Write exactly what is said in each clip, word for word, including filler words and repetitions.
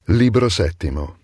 Libro settimo.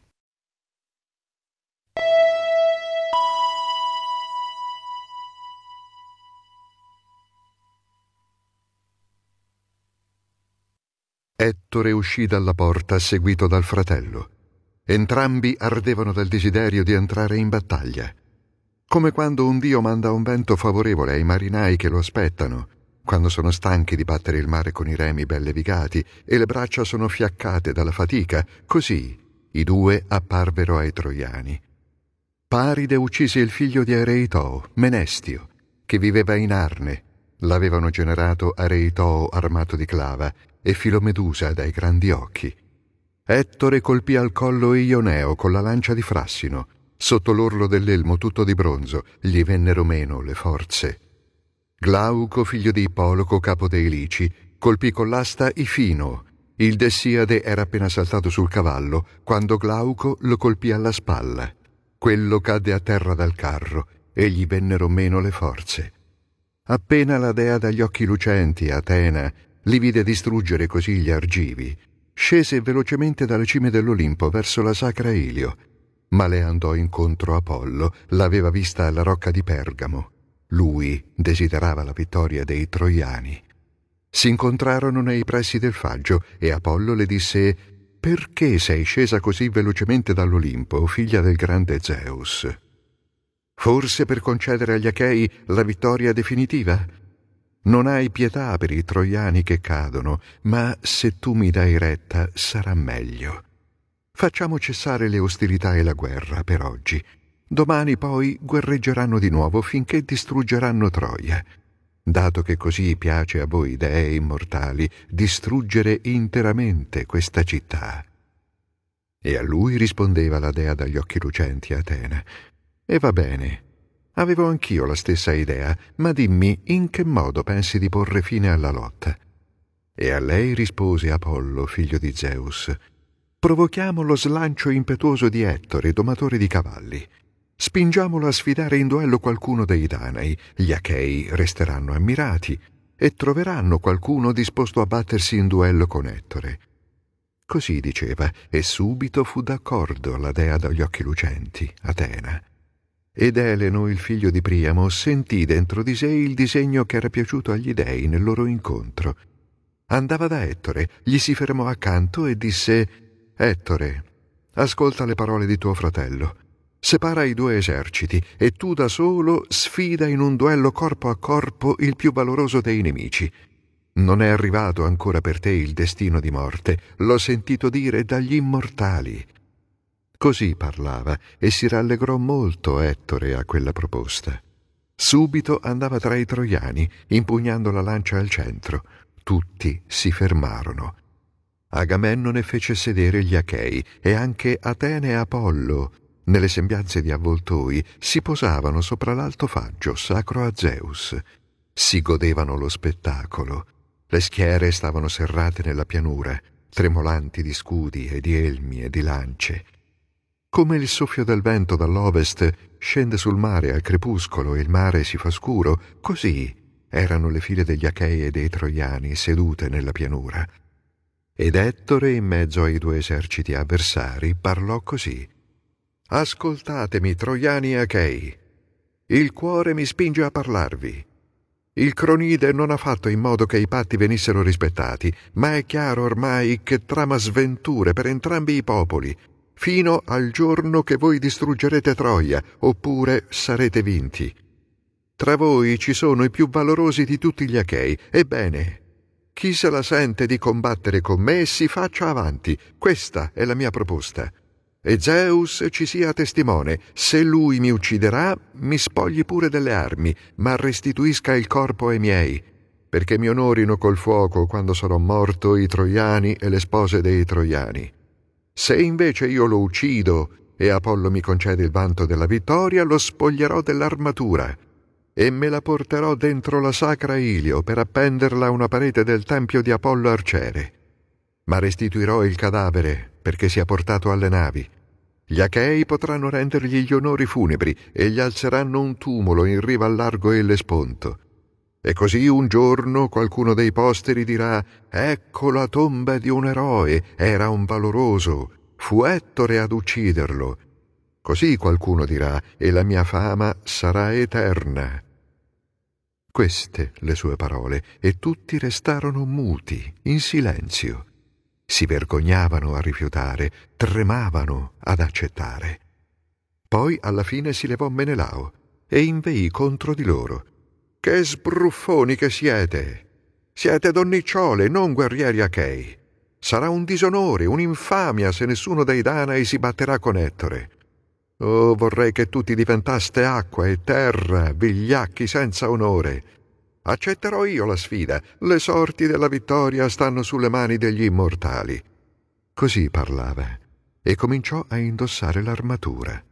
Ettore uscì dalla porta seguito dal fratello. Entrambi ardevano dal desiderio di entrare in battaglia. Come quando un dio manda un vento favorevole ai marinai che lo aspettano, quando sono stanchi di battere il mare con i remi ben levigati e le braccia sono fiaccate dalla fatica, così i due apparvero ai troiani. Paride uccise il figlio di Areitoo, Menestio, che viveva in Arne. L'avevano generato Areitoo armato di clava e Filomedusa dai grandi occhi. Ettore colpì al collo Ioneo con la lancia di Frassino. Sotto l'orlo dell'elmo tutto di bronzo gli vennero meno le forze. Glauco, figlio di Ippoloco, capo dei Lici, colpì con l'asta Ifino. Il Dessiade era appena saltato sul cavallo quando Glauco lo colpì alla spalla. Quello cadde a terra dal carro e gli vennero meno le forze. Appena la dea dagli occhi lucenti, Atena, li vide distruggere così gli argivi, scese velocemente dalle cime dell'Olimpo verso la sacra Ilio, ma le andò incontro Apollo, l'aveva vista alla rocca di Pergamo. Lui desiderava la vittoria dei troiani. Si incontrarono nei pressi del faggio e Apollo le disse: «Perché sei scesa così velocemente dall'Olimpo, figlia del grande Zeus? Forse per concedere agli Achei la vittoria definitiva? Non hai pietà per i troiani che cadono, ma se tu mi dai retta sarà meglio. Facciamo cessare le ostilità e la guerra per oggi. Domani poi guerreggeranno di nuovo finché distruggeranno Troia. Dato che così piace a voi dei immortali distruggere interamente questa città». E a lui rispondeva la dea dagli occhi lucenti, Atena: «E va bene, avevo anch'io la stessa idea, ma dimmi in che modo pensi di porre fine alla lotta». E a lei rispose Apollo, figlio di Zeus: «Provochiamo lo slancio impetuoso di Ettore, domatore di cavalli. Spingiamolo a sfidare in duello qualcuno dei Danai. Gli Achei resteranno ammirati e troveranno qualcuno disposto a battersi in duello con Ettore». Così diceva, e subito fu d'accordo la dea dagli occhi lucenti, Atena. Ed Eleno, il figlio di Priamo, sentì dentro di sé il disegno che era piaciuto agli dei nel loro incontro. Andava da Ettore, gli si fermò accanto e disse: «Ettore, ascolta le parole di tuo fratello. Separa i due eserciti e tu da solo sfida in un duello corpo a corpo il più valoroso dei nemici. Non è arrivato ancora per te il destino di morte, l'ho sentito dire dagli immortali». Così parlava e si rallegrò molto Ettore a quella proposta. Subito andava tra i troiani, impugnando la lancia al centro. Tutti si fermarono. Agamennone fece sedere gli Achei e anche Atene e Apollo, nelle sembianze di avvoltoi, si posavano sopra l'alto faggio sacro a Zeus. Si godevano lo spettacolo. Le schiere stavano serrate nella pianura, tremolanti di scudi e di elmi e di lance. Come il soffio del vento dall'ovest scende sul mare al crepuscolo e il mare si fa scuro, così erano le file degli Achei e dei Troiani sedute nella pianura. Ed Ettore, in mezzo ai due eserciti avversari, parlò così: «Ascoltatemi, Troiani e Achei. Il cuore mi spinge a parlarvi. Il Cronide non ha fatto in modo che i patti venissero rispettati, ma è chiaro ormai che trama sventure per entrambi i popoli, fino al giorno che voi distruggerete Troia, oppure sarete vinti. Tra voi ci sono i più valorosi di tutti gli Achei. Ebbene, chi se la sente di combattere con me si faccia avanti. Questa è la mia proposta. E Zeus ci sia testimone. Se lui mi ucciderà, mi spogli pure delle armi, ma restituisca il corpo ai miei, perché mi onorino col fuoco quando sarò morto i troiani e le spose dei troiani. Se invece io lo uccido e Apollo mi concede il vanto della vittoria, lo spoglierò dell'armatura e me la porterò dentro la sacra Ilio per appenderla a una parete del tempio di Apollo Arciere. Ma restituirò il cadavere perché sia portato alle navi. Gli Achei potranno rendergli gli onori funebri e gli alzeranno un tumulo in riva al largo Ellesponto. E così un giorno qualcuno dei posteri dirà: «Ecco la tomba di un eroe, era un valoroso. Fu Ettore ad ucciderlo. Così qualcuno dirà, e la mia fama sarà eterna. Queste le sue parole, e tutti restarono muti, in silenzio. Si vergognavano a rifiutare, tremavano ad accettare. Poi alla fine si levò Menelao e inveì contro di loro. Che sbruffoni che siete! Siete donnicciole, non guerrieri achei. Sarà un disonore, un'infamia se nessuno dei Danai si batterà con Ettore. Oh, vorrei che tutti diventaste acqua e terra, vigliacchi senza onore. Accetterò io la sfida, le sorti della vittoria stanno sulle mani degli immortali. Così parlava e cominciò a indossare l'armatura.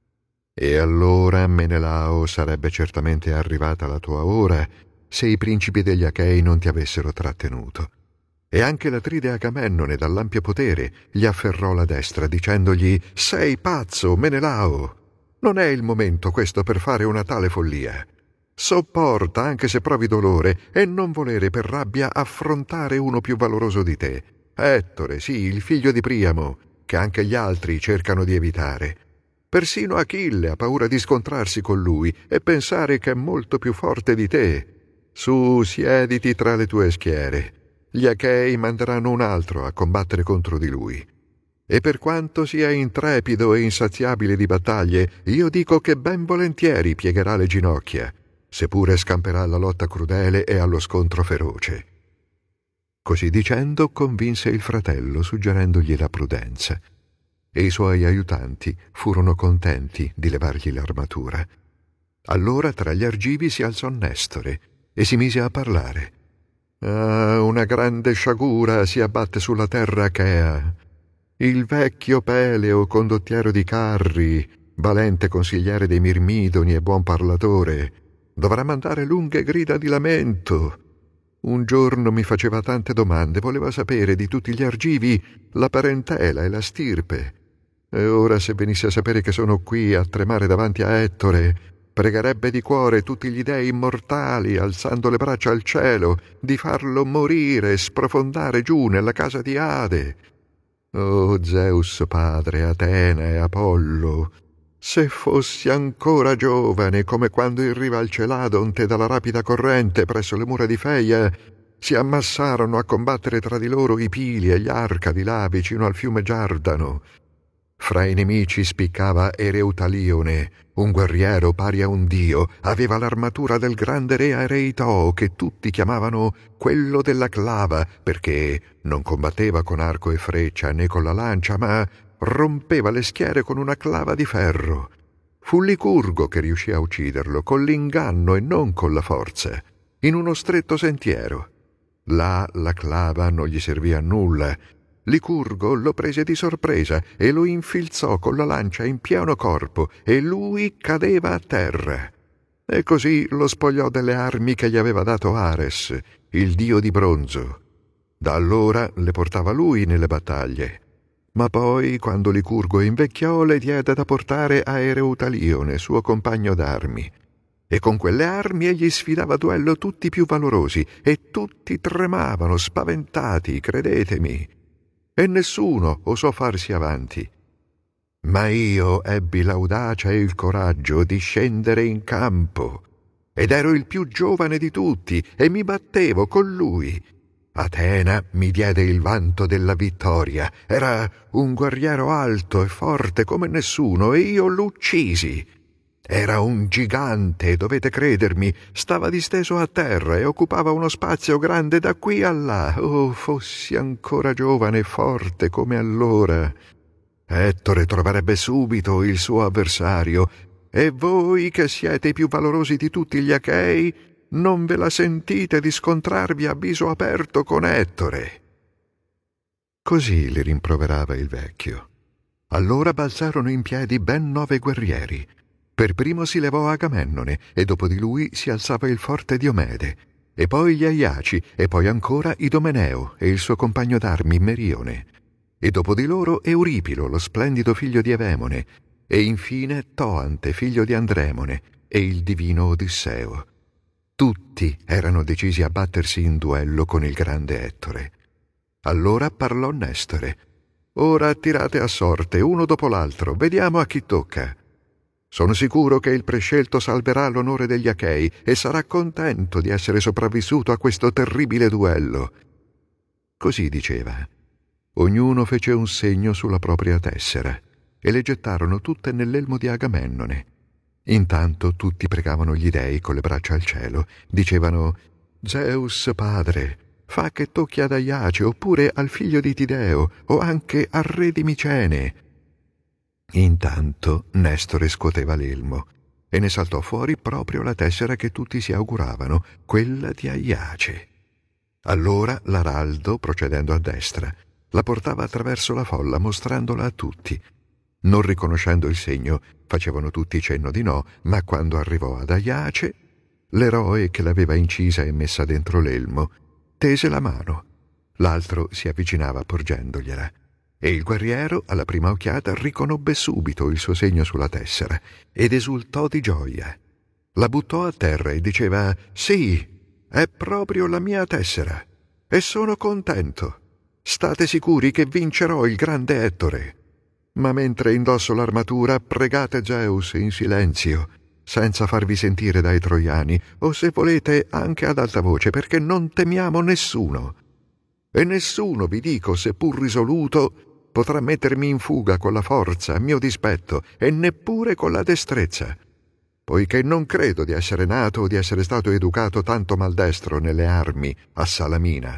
E allora, Menelao, sarebbe certamente arrivata la tua ora se i principi degli Achei non ti avessero trattenuto. E anche l'Atride Agamennone, dall'ampio potere, gli afferrò la destra, dicendogli «Sei pazzo, Menelao! Non è il momento questo per fare una tale follia. Sopporta, anche se provi dolore, e non volere per rabbia affrontare uno più valoroso di te. Ettore, sì, il figlio di Priamo, che anche gli altri cercano di evitare. Persino Achille ha paura di scontrarsi con lui e pensare che è molto più forte di te. Su, siediti tra le tue schiere. Gli Achei manderanno un altro a combattere contro di lui. E per quanto sia intrepido e insaziabile di battaglie, io dico che ben volentieri piegherà le ginocchia, seppure scamperà alla lotta crudele e allo scontro feroce». Così dicendo convinse il fratello, suggerendogli la prudenza. E i suoi aiutanti furono contenti di levargli l'armatura. Allora tra gli argivi si alzò Nestore e si mise a parlare. «Ah, una grande sciagura si abbatte sulla terra achea. Il vecchio Peleo, condottiero di carri, valente consigliere dei Mirmidoni e buon parlatore, dovrà mandare lunghe grida di lamento. Un giorno mi faceva tante domande, voleva sapere di tutti gli argivi la parentela e la stirpe. E ora, se venisse a sapere che sono qui a tremare davanti a Ettore, pregherebbe di cuore tutti gli dei immortali, alzando le braccia al cielo, di farlo morire e sprofondare giù nella casa di Ade. Oh Zeus padre, Atena e Apollo, se fossi ancora giovane, come quando in riva al Celadonte dalla rapida corrente presso le mura di Feia si ammassarono a combattere tra di loro i Pili e gli Arcadi là vicino al fiume Giardano. Fra i nemici spiccava Ereutalione, un guerriero pari a un dio, aveva l'armatura del grande re Areitoo, che tutti chiamavano quello della clava, perché non combatteva con arco e freccia né con la lancia, ma rompeva le schiere con una clava di ferro. Fu Licurgo che riuscì a ucciderlo, con l'inganno e non con la forza, in uno stretto sentiero. Là la clava non gli servì a nulla. Licurgo lo prese di sorpresa e lo infilzò con la lancia in pieno corpo e lui cadeva a terra. E così lo spogliò delle armi che gli aveva dato Ares, il dio di bronzo. Da allora le portava lui nelle battaglie. Ma poi, quando Licurgo invecchiò, le diede da portare a Ereutalione, suo compagno d'armi. E con quelle armi egli sfidava a duello tutti i più valorosi, e tutti tremavano, spaventati, credetemi. E nessuno osò farsi avanti. Ma io ebbi l'audacia e il coraggio di scendere in campo, ed ero il più giovane di tutti, e mi battevo con lui. Atena mi diede il vanto della vittoria. Era un guerriero alto e forte come nessuno, e io lo uccisi. Era un gigante, dovete credermi, stava disteso a terra e occupava uno spazio grande da qui a là. Oh, fossi ancora giovane e forte come allora. Ettore troverebbe subito il suo avversario, e voi, che siete i più valorosi di tutti gli Achei, non ve la sentite di scontrarvi a viso aperto con Ettore. Così li rimproverava il vecchio. Allora balzarono in piedi ben nove guerrieri. Per primo si levò Agamennone, e dopo di lui si alzava il forte Diomede, e poi gli Aiaci, e poi ancora Idomeneo e il suo compagno d'armi Merione, e dopo di loro Euripilo, lo splendido figlio di Evemone, e infine Toante, figlio di Andremone, e il divino Odisseo. Tutti erano decisi a battersi in duello con il grande Ettore. Allora parlò Nestore. Ora tirate a sorte, uno dopo l'altro, vediamo a chi tocca. Sono sicuro che il prescelto salverà l'onore degli Achei e sarà contento di essere sopravvissuto a questo terribile duello. Così diceva. Ognuno fece un segno sulla propria tessera e le gettarono tutte nell'elmo di Agamennone. Intanto tutti pregavano gli dei con le braccia al cielo. Dicevano: Zeus padre, fa che tocchi ad Aiace oppure al figlio di Tideo o anche al re di Micene. Intanto Nestore scuoteva l'elmo e ne saltò fuori proprio la tessera che tutti si auguravano, quella di Aiace. Allora l'araldo, procedendo a destra, la portava attraverso la folla mostrandola a tutti. Non riconoscendo il segno, facevano tutti cenno di no, ma quando arrivò ad Aiace, l'eroe che l'aveva incisa e messa dentro l'elmo tese la mano. L'altro si avvicinava porgendogliela. E il guerriero, alla prima occhiata, riconobbe subito il suo segno sulla tessera ed esultò di gioia. La buttò a terra e diceva: «Sì, è proprio la mia tessera e sono contento. State sicuri che vincerò il grande Ettore. Ma mentre indosso l'armatura, pregate Zeus in silenzio, senza farvi sentire dai troiani, o se volete anche ad alta voce, perché non temiamo nessuno. E nessuno, vi dico, seppur risoluto, potrà mettermi in fuga con la forza a mio dispetto e neppure con la destrezza, poiché non credo di essere nato o di essere stato educato tanto maldestro nelle armi a Salamina».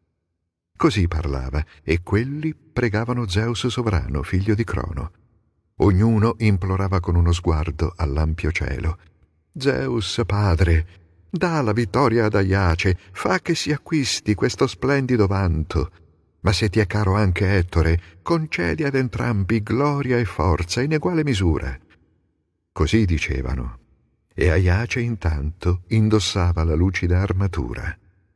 Così parlava, e quelli pregavano Zeus sovrano, figlio di Crono. Ognuno implorava con uno sguardo all'ampio cielo: «Zeus padre, dà la vittoria ad Aiace, fa che si acquisti questo splendido vanto. Ma se ti è caro anche Ettore, concedi ad entrambi gloria e forza in eguale misura». Così dicevano. E Aiace intanto indossava la lucida armatura.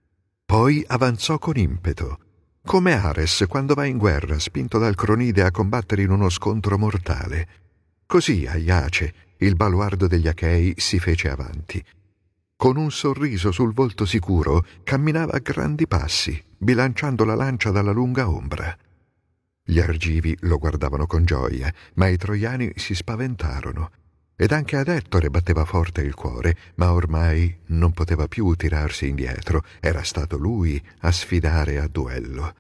Poi avanzò con impeto, come Ares quando va in guerra spinto dal Cronide a combattere in uno scontro mortale. Così Aiace, il baluardo degli Achei, si fece avanti. Con un sorriso sul volto sicuro, camminava a grandi passi, bilanciando la lancia dalla lunga ombra. Gli Argivi lo guardavano con gioia, ma i Troiani si spaventarono. Ed anche ad Ettore batteva forte il cuore, ma ormai non poteva più tirarsi indietro. Era stato lui a sfidare a duello.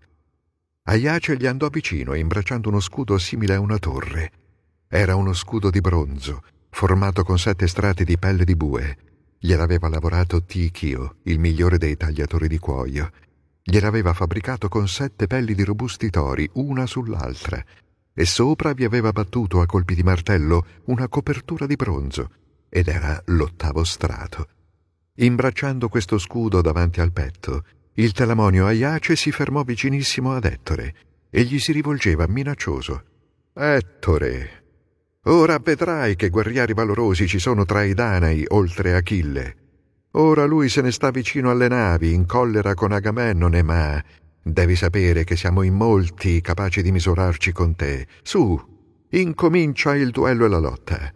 Aiace gli andò vicino, imbracciando uno scudo simile a una torre. Era uno scudo di bronzo, formato con sette strati di pelle di bue. Gliel'aveva lavorato Tichio, il migliore dei tagliatori di cuoio. Gliel'aveva fabbricato con sette pelli di robusti tori, una sull'altra, e sopra vi aveva battuto a colpi di martello una copertura di bronzo, ed era l'ottavo strato. Imbracciando questo scudo davanti al petto, il telamonio Aiace si fermò vicinissimo ad Ettore e gli si rivolgeva minaccioso: «Ettore, ora vedrai che guerrieri valorosi ci sono tra i Danai oltre Achille. Ora lui se ne sta vicino alle navi, in collera con Agamennone, ma devi sapere che siamo in molti capaci di misurarci con te. Su, incomincia il duello e la lotta».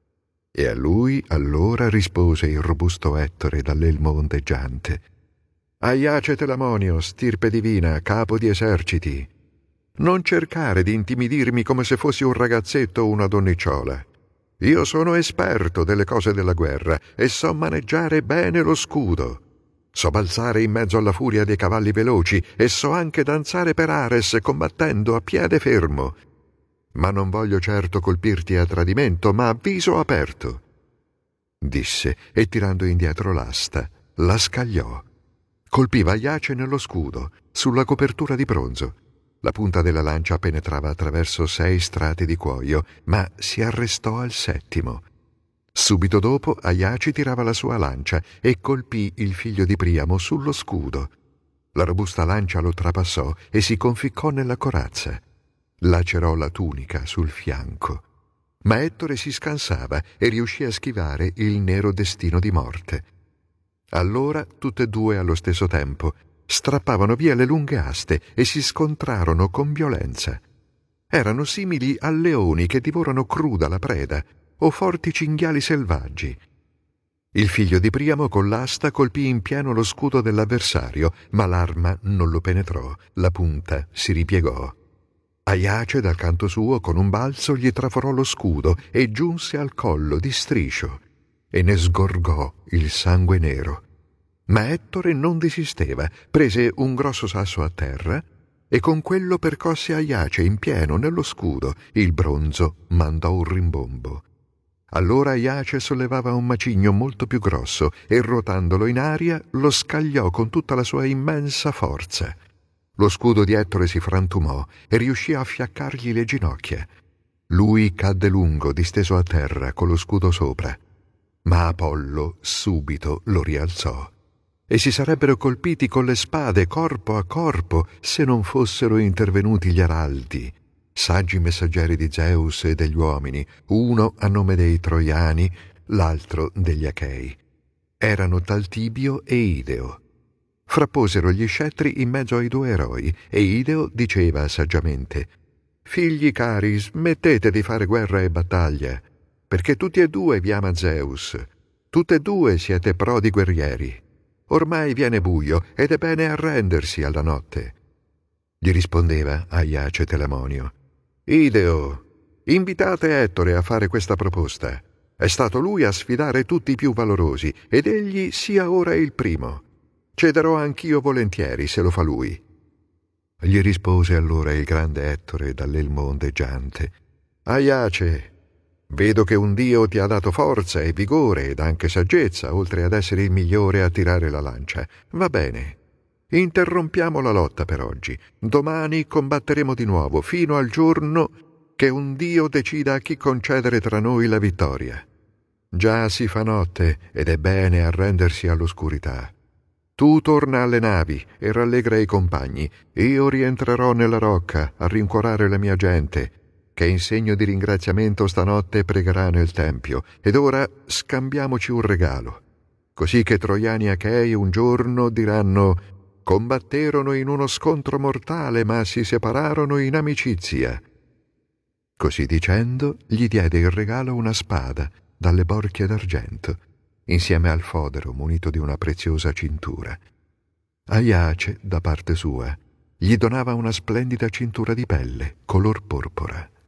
E a lui allora rispose il robusto Ettore dall'elmo ondeggiante: «Aiace Telamonio, stirpe divina, capo di eserciti, non cercare di intimidirmi come se fossi un ragazzetto o una donnicciola. Io sono esperto delle cose della guerra e so maneggiare bene lo scudo. So balzare in mezzo alla furia dei cavalli veloci e so anche danzare per Ares combattendo a piede fermo. Ma non voglio certo colpirti a tradimento, ma a viso aperto», disse, e tirando indietro l'asta, la scagliò. Colpiva Aiace nello scudo, sulla copertura di bronzo. La punta della lancia penetrava attraverso sei strati di cuoio, ma si arrestò al settimo. Subito dopo Aiace tirava la sua lancia e colpì il figlio di Priamo sullo scudo. La robusta lancia lo trapassò e si conficcò nella corazza. Lacerò la tunica sul fianco. Ma Ettore si scansava e riuscì a schivare il nero destino di morte. Allora tutte e due allo stesso tempo strappavano via le lunghe aste e si scontrarono con violenza. Erano simili a leoni che divorano cruda la preda o forti cinghiali selvaggi. Il figlio di Priamo con l'asta colpì in pieno lo scudo dell'avversario, ma l'arma non lo penetrò, la punta si ripiegò. Aiace, dal canto suo, con un balzo gli traforò lo scudo e giunse al collo di striscio e ne sgorgò il sangue nero. Ma Ettore non desisteva, prese un grosso sasso a terra e con quello percosse Aiace in pieno nello scudo. Il bronzo mandò un rimbombo. Allora Aiace sollevava un macigno molto più grosso e, ruotandolo in aria, lo scagliò con tutta la sua immensa forza. Lo scudo di Ettore si frantumò e riuscì a fiaccargli le ginocchia. Lui cadde lungo, disteso a terra, con lo scudo sopra. Ma Apollo subito lo rialzò. E si sarebbero colpiti con le spade corpo a corpo se non fossero intervenuti gli araldi, saggi messaggeri di Zeus e degli uomini, uno a nome dei Troiani, l'altro degli Achei. Erano Taltibio e Ideo. Frapposero gli scettri in mezzo ai due eroi e Ideo diceva saggiamente: «Figli cari, smettete di fare guerra e battaglia, perché tutti e due vi ama Zeus, tutte e due siete prodi guerrieri. Ormai viene buio ed è bene arrendersi alla notte». Gli rispondeva Aiace Telamonio: «Ideo, invitate Ettore a fare questa proposta. È stato lui a sfidare tutti i più valorosi ed egli sia ora il primo. Cederò anch'io volentieri se lo fa lui». Gli rispose allora il grande Ettore dall'elmo ondeggiante: «Aiace, vedo che un dio ti ha dato forza e vigore ed anche saggezza, oltre ad essere il migliore a tirare la lancia. Va bene. Interrompiamo la lotta per oggi. Domani combatteremo di nuovo, fino al giorno che un dio decida a chi concedere tra noi la vittoria. Già si fa notte ed è bene arrendersi all'oscurità. Tu torna alle navi e rallegra i compagni. Io rientrerò nella rocca a rincuorare la mia gente, che in segno di ringraziamento stanotte pregherà nel tempio. Ed ora scambiamoci un regalo, così che Troiani e Achei un giorno diranno: combatterono in uno scontro mortale, ma si separarono in amicizia». Così dicendo, gli diede il regalo una spada dalle borchie d'argento, insieme al fodero munito di una preziosa cintura. Aiace, da parte sua, gli donava una splendida cintura di pelle color porpora.